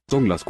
Son las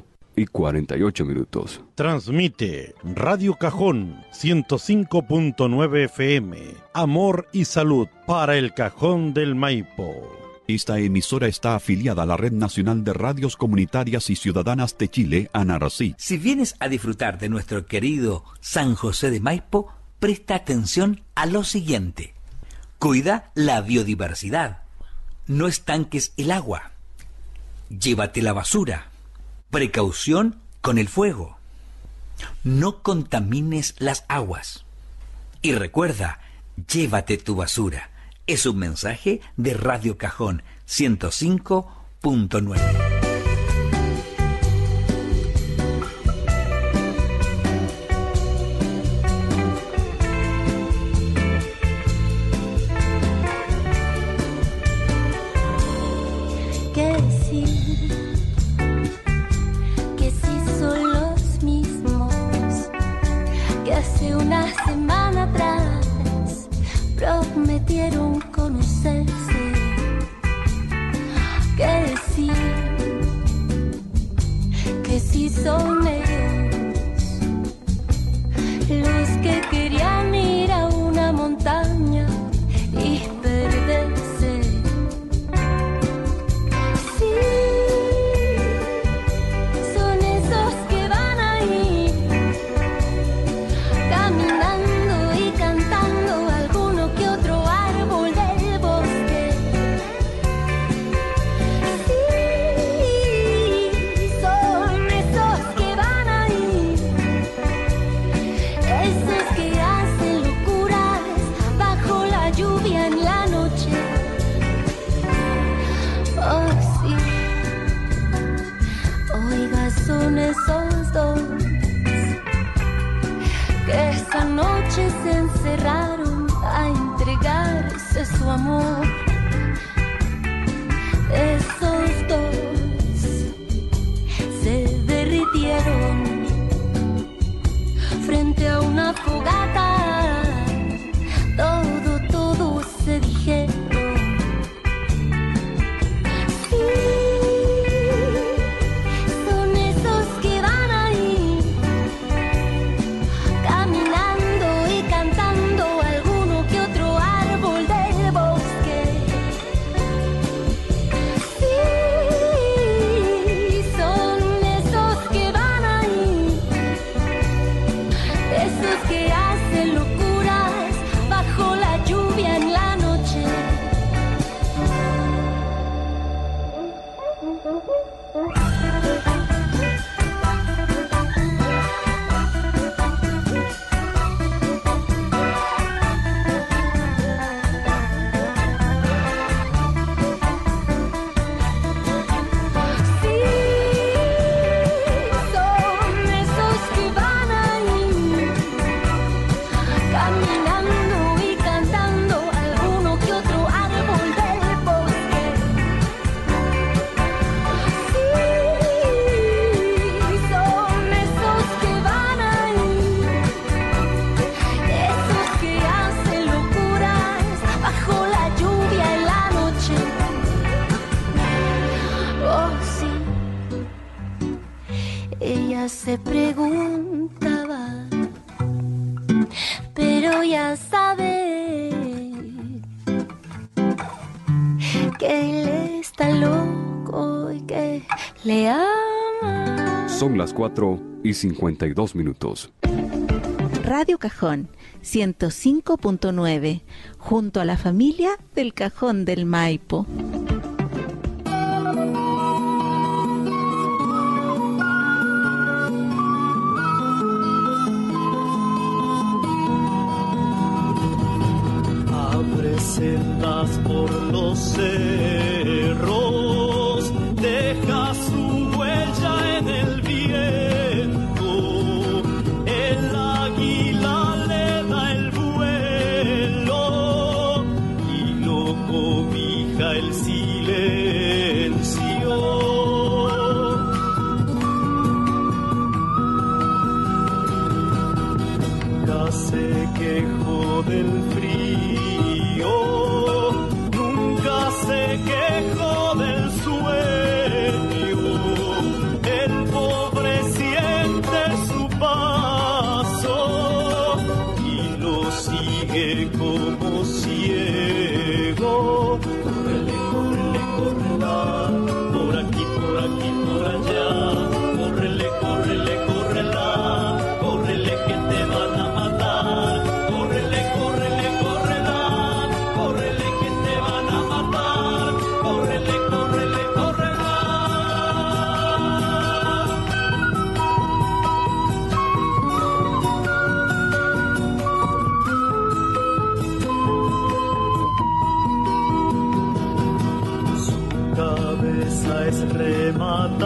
4:48. Transmite Radio Cajón 105.9 FM. Amor y salud para el Cajón del Maipo. Esta emisora está afiliada a la Red Nacional de Radios Comunitarias y Ciudadanas de Chile, ANARCI. Si vienes a disfrutar de nuestro querido San José de Maipo, presta atención a lo siguiente. Cuida la biodiversidad. No estanques el agua. Llévate la basura. Precaución con el fuego. No contamines las aguas. Y recuerda, llévate tu basura. Es un mensaje de Radio Cajón 105.9. Prometieron conocerse, que sí son ellos los que querían ir a una montaña y perderse. Sí, son esos que van a ir caminando y cantando alguno que otro árbol del bosque. Sí, son esos que van a ir, esos que hacen locuras bajo la lluvia en la noche. Oh, sí, oiga, son esos dos que esta noche se encerraron a entregarse su amor. Esos dos se derritieron frente a una fogata. Todo se dijeron. Sí, son esos que van a ir caminando y cantando alguno que otro árbol del bosque. Sí, son esos que van a ir, esos que hacen locuras bajo la lluvia en la noche. Sí, son esos que van a ir caminando y cantando alguno que otro árbol del bosque. Sí, son esos que van a ir, esos que hacen locuras bajo la lluvia en la noche. Oh, sí, ella se preguntaba, pero ya sabe que él está loco y que le ama. Son las 4:52. Radio Cajón 105.9, junto a la familia del Cajón del Maipo. Abre sendas por los cerros, deja su huella en el viento. El águila le da el vuelo y lo cobija el cielo.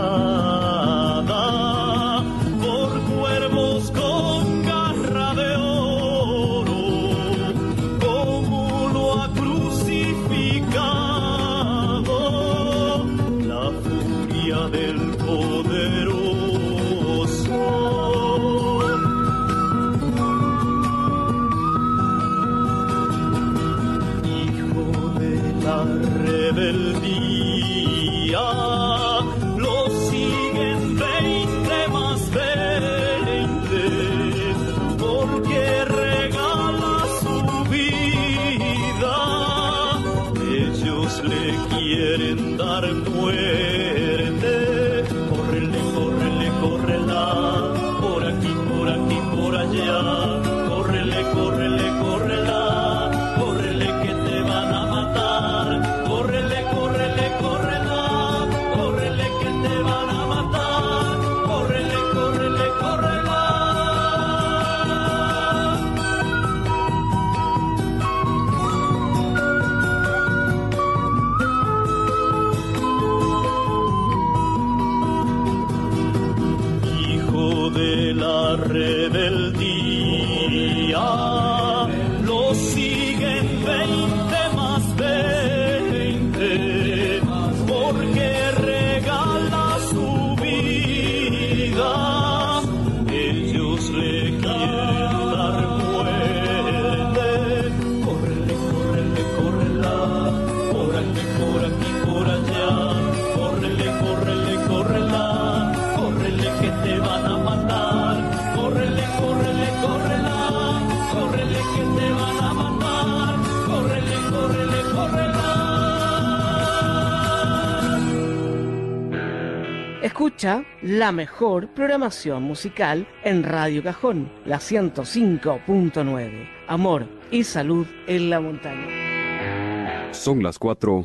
por cuervos con garra de oro, como lo ha crucificado la furia del poderoso. Rebeldía, lo siguen 20 más 20, porque regala su vida. Ellos le quieren dar muerte. Córrele, córrele, córrela, por aquí, por aquí, por allá. Córrele, córrele, córrela, córrele que te van a matar. Córrele, córrele, córrela, córrele que te van a matar. Córrele, córrele, córrela. Hijo de la rebeldía, lo siguen 20 más 20, porque regala su vida. Ellos le quieren dar muerte. Córrele, córrele, córrela, por aquí, por aquí, por allá. Córrele, córrele, córrela, córrele que te van a matar. Córrele, córrele, córrela, córrele que te van a matar. Córrele, córrele, córrela. Escucha la mejor programación musical en Radio Cajón, la 105.9. Amor y salud en la montaña. Son las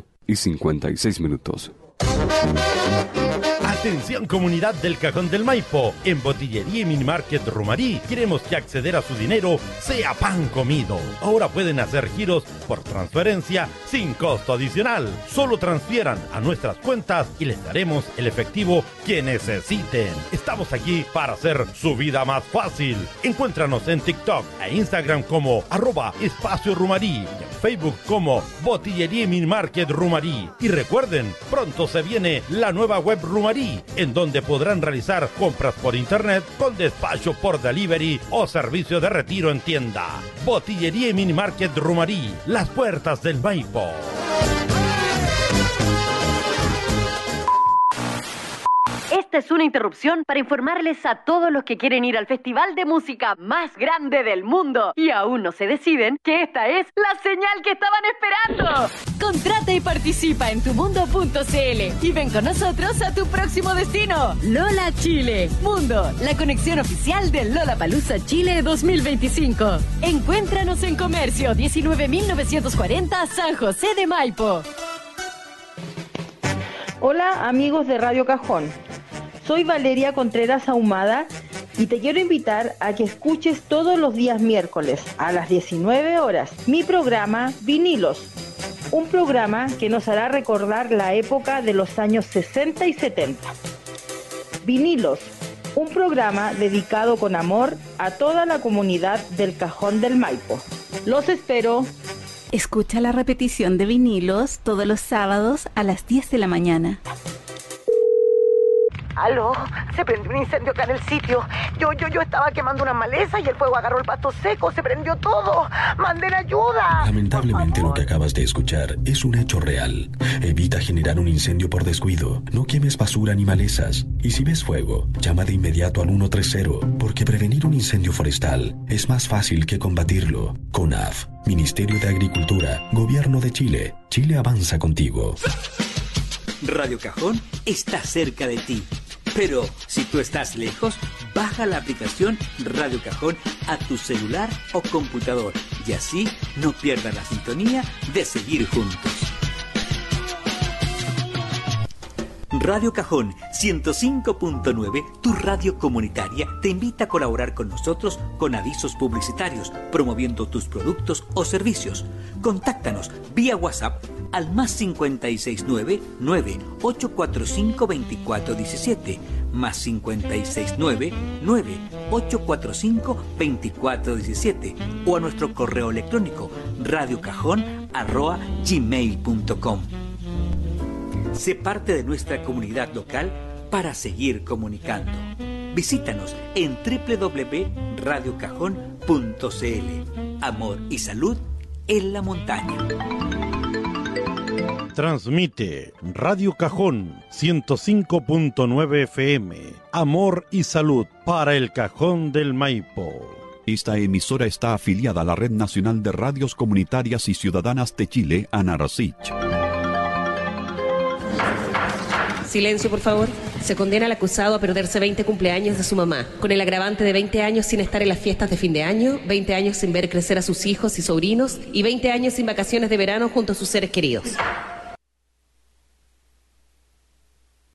4:56. Atención comunidad del Cajón del Maipo, en Botillería y Minimarket Rumarí queremos que acceder a su dinero sea pan comido. Ahora pueden hacer giros por transferencia sin costo adicional. Solo transfieran a nuestras cuentas y les daremos el efectivo que necesiten. Estamos aquí para hacer su vida más fácil. Encuéntranos en TikTok e Instagram como @espacio Rumarí y en Facebook como Botillería y Minimarket Rumarí. Y recuerden, pronto se viene la nueva web Rumarí, en donde podrán realizar compras por internet con despacho por delivery o servicio de retiro en tienda. Botillería y Minimarket Rumarí, las puertas del Maipo. Esta es una interrupción para informarles a todos los que quieren ir al festival de música más grande del mundo y aún no se deciden que esta es la señal que estaban esperando. Contrata y participa en tumundo.cl y ven con nosotros a tu próximo destino. Lola Chile. Mundo, la conexión oficial del Lollapalooza Chile 2025. Encuéntranos en Comercio 19.940 San José de Maipo. Hola amigos de Radio Cajón, soy Valeria Contreras Ahumada y te quiero invitar a que escuches todos los días miércoles a las 19 horas mi programa Vinilos, un programa que nos hará recordar la época de los años 60 y 70. Vinilos, un programa dedicado con amor a toda la comunidad del Cajón del Maipo. Los espero. Escucha la repetición de Vinilos todos los sábados a las 10 de la mañana. Aló, se prendió un incendio acá en el sitio. Yo estaba quemando una maleza y el fuego agarró el pasto seco, se prendió todo. ¡Manden ayuda! Lamentablemente lo que acabas de escuchar es un hecho real. Evita generar un incendio por descuido. No quemes basura ni malezas. Y si ves fuego, llama de inmediato al 130, porque prevenir un incendio forestal es más fácil que combatirlo. CONAF, Ministerio de Agricultura, Gobierno de Chile. Chile avanza contigo. Radio Cajón está cerca de ti. Pero si tú estás lejos, baja la aplicación Radio Cajón a tu celular o computador y así no pierdas la sintonía de seguir juntos. Radio Cajón 105.9, tu radio comunitaria, te invita a colaborar con nosotros con avisos publicitarios, promoviendo tus productos o servicios. Contáctanos vía WhatsApp al +569 9845 2417, +569 9845 2417, o a nuestro correo electrónico radiocajón@gmail.com. Sé parte de nuestra comunidad local para seguir comunicando. Visítanos en www.radiocajón.cl. Amor y salud en la montaña. Transmite Radio Cajón 105.9 FM. Amor y salud para el Cajón del Maipo. Esta emisora está afiliada a la Red Nacional de Radios Comunitarias y Ciudadanas de Chile, ANARSICH. Silencio, por favor. Se condena al acusado a perderse 20 cumpleaños de su mamá, con el agravante de 20 años sin estar en las fiestas de fin de año, 20 años sin ver crecer a sus hijos y sobrinos y 20 años sin vacaciones de verano junto a sus seres queridos.